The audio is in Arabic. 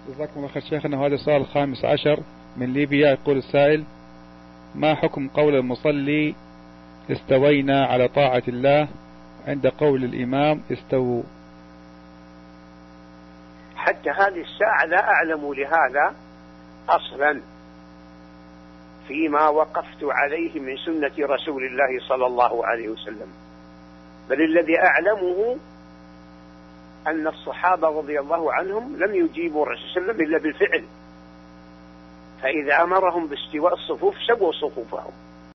جزاكم الله خير شيخنا. وهذا السؤال الخامس عشر من ليبيا. يقول السائل: ما حكم قول المصلي استوينا على طاعة الله عند قول الإمام استووا؟ حتى هذه الساعة لا أعلم لهذا أصلا فيما وقفت عليه من سنة رسول الله صلى الله عليه وسلم، بل الذي أعلمه أن الصحابة رضي الله عنهم لم يجيبوا الرسول صلى الله عليه وسلم إلا بالفعل، فإذا أمرهم باستواء الصفوف سووا صفوفهم.